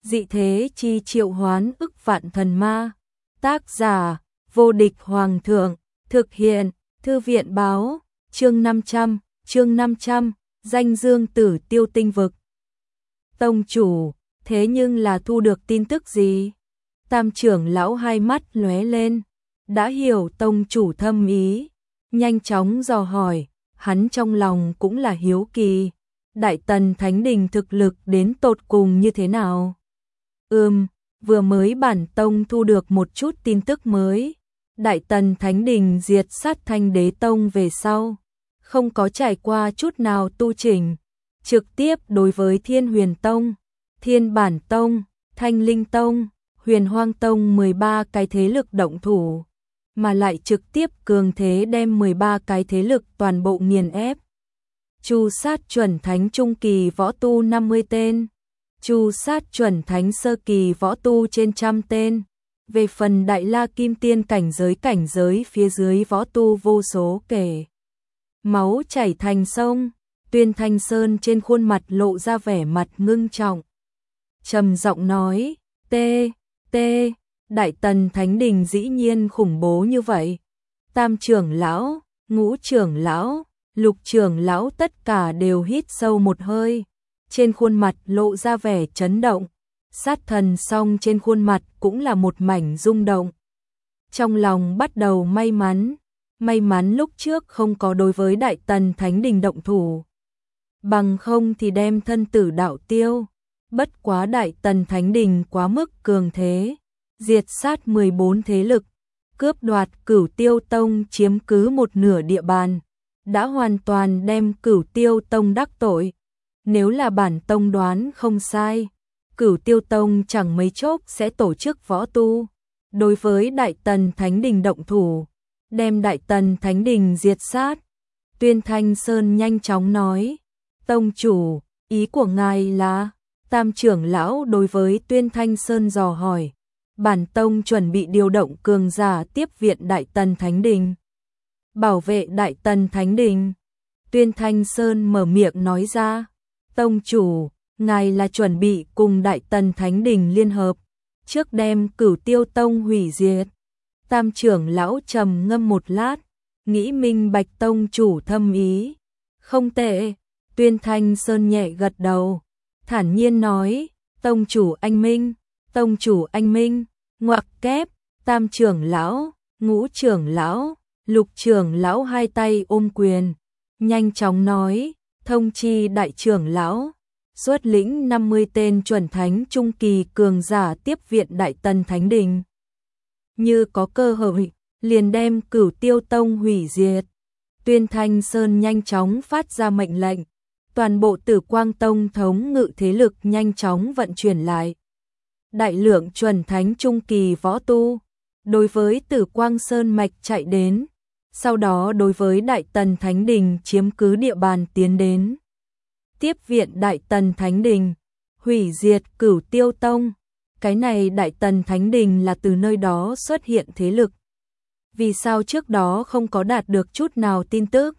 dị thế chi triệu hoán ức vạn thần ma. Tác giả, vô địch hoàng thượng, thực hiện, thư viện báo, chương 500, danh dương tử tiêu tinh vực. Tông chủ, thế nhưng là thu được tin tức gì? Tam trưởng lão hai mắt lóe lên, đã hiểu tông chủ thâm ý, nhanh chóng dò hỏi, hắn trong lòng cũng là hiếu kỳ. Đại Tần Thánh Đình thực lực đến tột cùng như thế nào? Vừa mới bản tông thu được một chút tin tức mới. Đại Tần Thánh Đình diệt sát Thanh Đế Tông về sau, không có trải qua chút nào tu chỉnh, trực tiếp đối với Thiên Huyền Tông, Thiên Bản Tông, Thanh Linh Tông, Huyền Hoang Tông 13 cái thế lực động thủ, mà lại trực tiếp cường thế đem 13 cái thế lực toàn bộ nghiền ép. Chu sát chuẩn thánh trung kỳ võ tu 50 tên, chu sát chuẩn thánh sơ kỳ võ tu trên 100 tên. Về phần Đại La Kim Tiên cảnh giới phía dưới võ tu vô số kể. Máu chảy thành sông, Tuyên Thanh Sơn trên khuôn mặt lộ ra vẻ mặt ngưng trọng. Trầm giọng nói, Đại Tần Thánh Đình dĩ nhiên khủng bố như vậy. Tam trưởng lão, ngũ trưởng lão, lục trưởng lão tất cả đều hít sâu một hơi. Trên khuôn mặt lộ ra vẻ chấn động. Sát thần song trên khuôn mặt cũng là một mảnh rung động. Trong lòng bắt đầu may mắn lúc trước không có đối với Đại Tần Thánh Đình động thủ. Bằng không thì đem thân tử đạo tiêu. Bất quá Đại Tần Thánh Đình quá mức cường thế, diệt sát 14 thế lực, cướp đoạt Cửu Tiêu Tông chiếm cứ một nửa địa bàn, đã hoàn toàn đem Cửu Tiêu Tông đắc tội. Nếu là bản tông đoán không sai, Cửu Tiêu Tông chẳng mấy chốc sẽ tổ chức võ tu, đối với Đại Tần Thánh Đình động thủ, đem Đại Tần Thánh Đình diệt sát. Tuyên Thanh Sơn nhanh chóng nói, tông chủ, ý của ngài là? Tam trưởng lão đối với Tuyên Thanh Sơn dò hỏi, bản tông chuẩn bị điều động cường giả tiếp viện Đại Tần Thánh Đình, bảo vệ Đại Tần Thánh Đình. Tuyên Thanh Sơn mở miệng nói ra, tông chủ, ngài là chuẩn bị cùng Đại Tần Thánh Đình liên hợp, trước đem Cửu Tiêu Tông hủy diệt. Tam trưởng lão trầm ngâm một lát, nghĩ minh bạch tông chủ thâm ý. Không tệ, Tuyên Thanh Sơn nhẹ gật đầu, thản nhiên nói, tông chủ anh minh, ngoặc kép. Tam trưởng lão, ngũ trưởng lão, lục trưởng lão hai tay ôm quyền, nhanh chóng nói, thông chi đại trưởng lão, xuất lĩnh 50 tên chuẩn thánh trung kỳ cường giả tiếp viện Đại Tần Thánh Đình. Như có cơ hội, liền đem Cửu Tiêu Tông hủy diệt. Tuyên Thanh Sơn nhanh chóng phát ra mệnh lệnh, toàn bộ Tử Quang Tông thống ngự thế lực nhanh chóng vận chuyển lại. Đại lượng chuẩn thánh trung kỳ võ tu, đối với Tử Quang Sơn mạch chạy đến, sau đó đối với Đại Tần Thánh Đình chiếm cứ địa bàn tiến đến. Tiếp viện Đại Tần Thánh Đình, hủy diệt Cửu Tiêu Tông. Cái này Đại Tần Thánh Đình là từ nơi đó xuất hiện thế lực. Vì sao trước đó không có đạt được chút nào tin tức?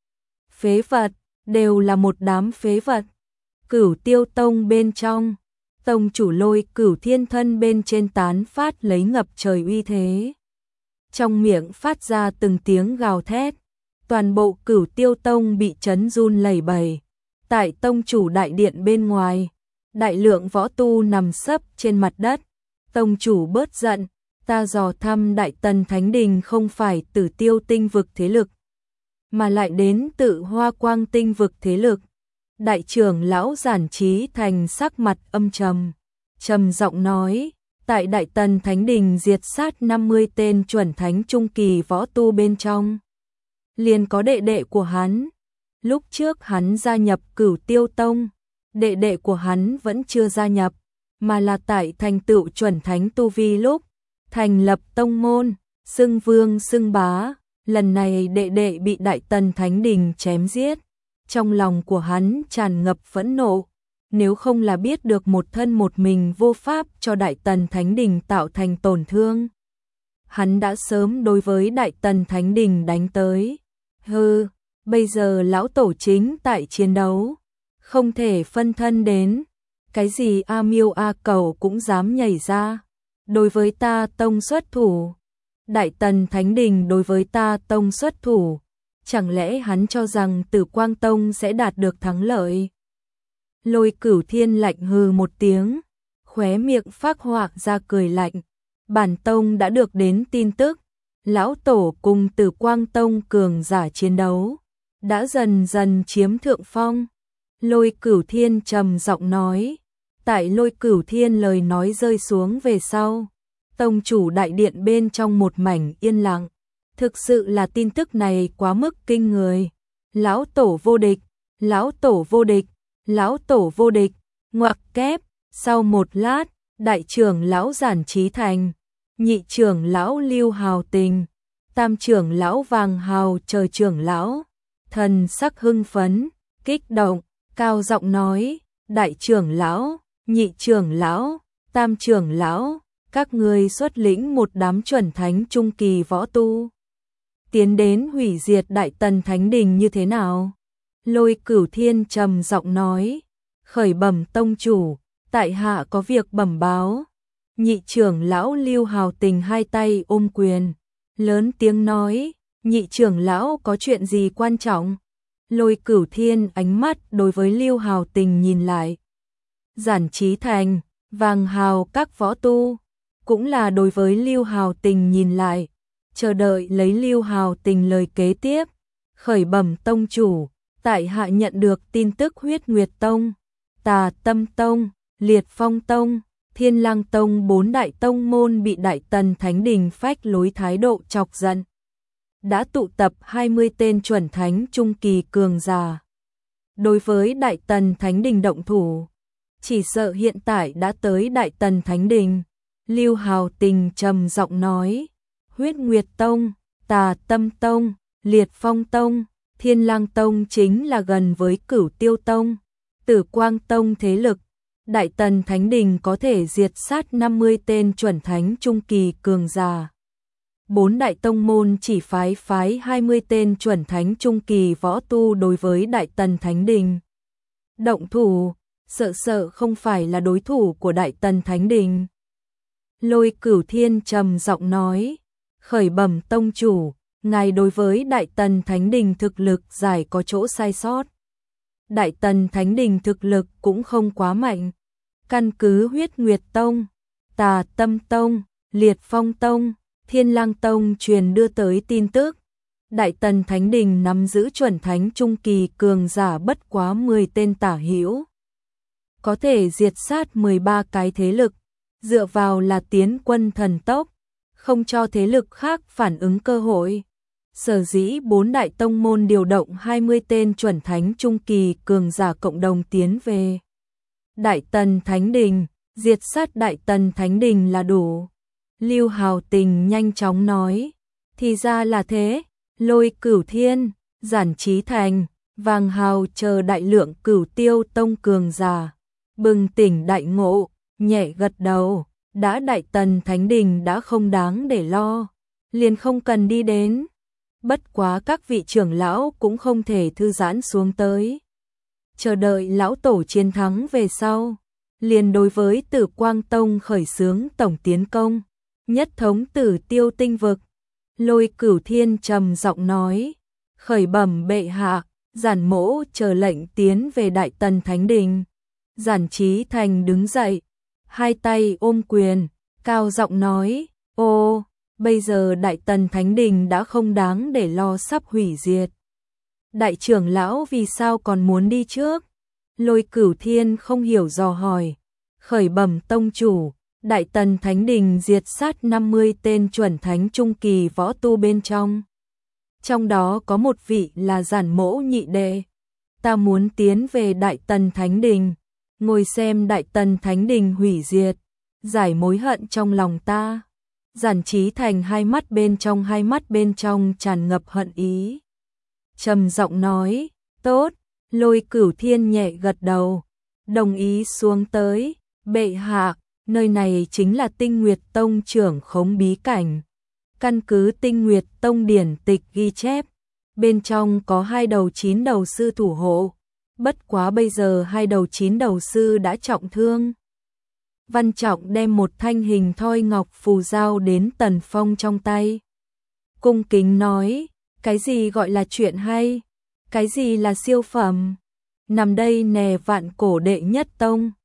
Phế vật, đều là một đám phế vật. Cửu Tiêu Tông bên trong, tông chủ Lôi Cửu Thiên thân bên trên tán phát lấy ngập trời uy thế. Trong miệng phát ra từng tiếng gào thét, toàn bộ Cửu Tiêu Tông bị chấn run lẩy bẩy. Tại tông chủ đại điện bên ngoài, đại lượng võ tu nằm sấp trên mặt đất. Tông chủ bớt giận, ta dò thăm Đại Tần Thánh Đình không phải Tử Tiêu Tinh vực thế lực, mà lại đến tự Hoa Quang Tinh vực thế lực. Đại trưởng lão Giản Trí Thành sắc mặt âm trầm, trầm giọng nói, tại Đại Tần Thánh Đình diệt sát 50 tên chuẩn thánh trung kỳ võ tu bên trong, liền có đệ đệ của hắn. Lúc trước hắn gia nhập Cửu Tiêu Tông, đệ đệ của hắn vẫn chưa gia nhập, mà là tại thành tựu chuẩn thánh tu vi lúc thành lập tông môn, xưng vương xưng bá. Lần này đệ đệ bị Đại Tần Thánh Đình chém giết, trong lòng của hắn tràn ngập phẫn nộ. Nếu không là biết được một thân một mình vô pháp cho Đại Tần Thánh Đình tạo thành tổn thương, hắn đã sớm đối với Đại Tần Thánh Đình đánh tới. Hừ, bây giờ lão tổ chính tại chiến đấu, không thể phân thân đến. Cái gì A Miêu A Cầu cũng dám nhảy ra, đối với ta tông xuất thủ. Đại Tần Thánh Đình đối với ta tông xuất thủ, chẳng lẽ hắn cho rằng Tử Quang Tông sẽ đạt được thắng lợi? Lôi Cửu Thiên lạnh hừ một tiếng, khóe miệng phác họa ra cười lạnh. Bản tông đã được đến tin tức, lão tổ cùng Tử Quang Tông cường giả chiến đấu, đã dần dần chiếm thượng phong. Lôi Cửu Thiên trầm giọng nói. Tại Lôi Cửu Thiên lời nói rơi xuống về sau, tông chủ đại điện bên trong một mảnh yên lặng. Thực sự là tin tức này quá mức kinh người. Lão tổ vô địch, lão tổ vô địch, lão tổ vô địch. Ngoặc kép, sau một lát, đại trưởng lão Giản Chí Thành, nhị trưởng lão Lưu Hào Tình, tam trưởng lão Vàng Hào Trời trưởng lão, thần sắc hưng phấn, kích động, cao giọng nói, đại trưởng lão, nhị trưởng lão, tam trưởng lão, các ngươi xuất lĩnh một đám chuẩn thánh trung kỳ võ tu, tiến đến hủy diệt Đại Tần Thánh Đình như thế nào? Lôi Cửu Thiên trầm giọng nói, khởi bẩm tông chủ, tại hạ có việc bẩm báo. Nhị trưởng lão Lưu Hào Tình hai tay ôm quyền, lớn tiếng nói, nhị trưởng lão có chuyện gì quan trọng? Lôi Cửu Thiên ánh mắt đối với Lưu Hào Tình nhìn lại. Giản Chí Thành, Vàng Hào các võ tu, cũng là đối với Lưu Hào Tình nhìn lại, chờ đợi lấy Lưu Hào Tình lời kế tiếp. Khởi bẩm tông chủ, tại hạ nhận được tin tức Huyết Nguyệt Tông, Tà Tâm Tông, Liệt Phong Tông, Thiên Lang Tông bốn đại tông môn bị Đại Tần Thánh Đình phách lối thái độ chọc giận. Đã tụ tập 20 tên chuẩn thánh trung kỳ cường giả. Đối với Đại Tần Thánh Đình động thủ, chỉ sợ hiện tại đã tới Đại Tần Thánh Đình. Lưu Hào Tình trầm giọng nói, Huyết Nguyệt Tông, Tà Tâm Tông, Liệt Phong Tông, Thiên Lang Tông chính là gần với Cửu Tiêu Tông, Tử Quang Tông thế lực. Đại Tần Thánh Đình có thể diệt sát 50 tên chuẩn thánh trung kỳ cường giả. Bốn đại tông môn chỉ phái 20 tên chuẩn thánh trung kỳ võ tu đối với Đại Tần Thánh Đình. Động thủ, sợ không phải là đối thủ của Đại Tần Thánh Đình. Lôi Cửu Thiên trầm giọng nói, khởi bẩm tông chủ, ngài đối với Đại Tần Thánh Đình thực lực giải có chỗ sai sót. Đại Tần Thánh Đình thực lực cũng không quá mạnh. Căn cứ Huyết Nguyệt Tông, Tà Tâm Tông, Liệt Phong Tông, Thiên Lang Tông truyền đưa tới tin tức, Đại Tần Thánh Đình nắm giữ chuẩn thánh trung kỳ cường giả bất quá 10 tên tả hữu, có thể diệt sát 13 cái thế lực, dựa vào là tiến quân thần tốc, không cho thế lực khác phản ứng cơ hội. Sở dĩ bốn đại tông môn điều động 20 tên chuẩn thánh trung kỳ cường giả cộng đồng tiến về Đại Tần Thánh Đình, diệt sát Đại Tần Thánh Đình là đủ. Lưu Hào Tình nhanh chóng nói, thì ra là thế. Lôi Cửu Thiên, Giản Chí Thành, Vàng Hào chờ đại lượng Cửu Tiêu Tông cường giả, bừng tỉnh đại ngộ, nhẹ gật đầu, đã Đại Tần Thánh Đình đã không đáng để lo, liền không cần đi đến. Bất quá các vị trưởng lão cũng không thể thư giãn xuống tới, chờ đợi lão tổ chiến thắng về sau, liền đối với Tử Quang Tông khởi xướng tổng tiến công, nhất thống Tử Tiêu tinh vực. Lôi Cửu Thiên trầm giọng nói, khởi bẩm bệ hạ, Giản mỗ chờ lệnh tiến về Đại Tần Thánh Đình. Giản Chí Thành đứng dậy, hai tay ôm quyền, cao giọng nói, ô, bây giờ Đại Tần Thánh Đình đã không đáng để lo sắp hủy diệt. Đại trưởng lão vì sao còn muốn đi trước? Lôi Cửu Thiên không hiểu dò hỏi, khởi bẩm tông chủ, Đại Tần Thánh Đình diệt sát 50 tên chuẩn thánh trung kỳ võ tu bên trong. Trong đó có một vị là Giản mỗ nhị đệ. Ta muốn tiến về Đại Tần Thánh Đình, ngồi xem Đại Tần Thánh Đình hủy diệt, giải mối hận trong lòng ta. Giản Chí Thành hai mắt bên trong tràn ngập hận ý. Trầm giọng nói, tốt. Lôi Cửu Thiên nhẹ gật đầu, đồng ý xuống tới. Bệ hạ, nơi này chính là Tinh Nguyệt Tông trưởng khống bí cảnh. Căn cứ Tinh Nguyệt Tông điển tịch ghi chép, bên trong có 2 đầu 9 đầu sư thủ hộ, bất quá bây giờ hai đầu chín đầu sư đã trọng thương. Văn Trọng đem một thanh hình thoi ngọc phù giao đến Tần Phong trong tay. Cung kính nói, cái gì gọi là chuyện hay? Cái gì là siêu phẩm? Nằm đây nè, vạn cổ đệ nhất tông.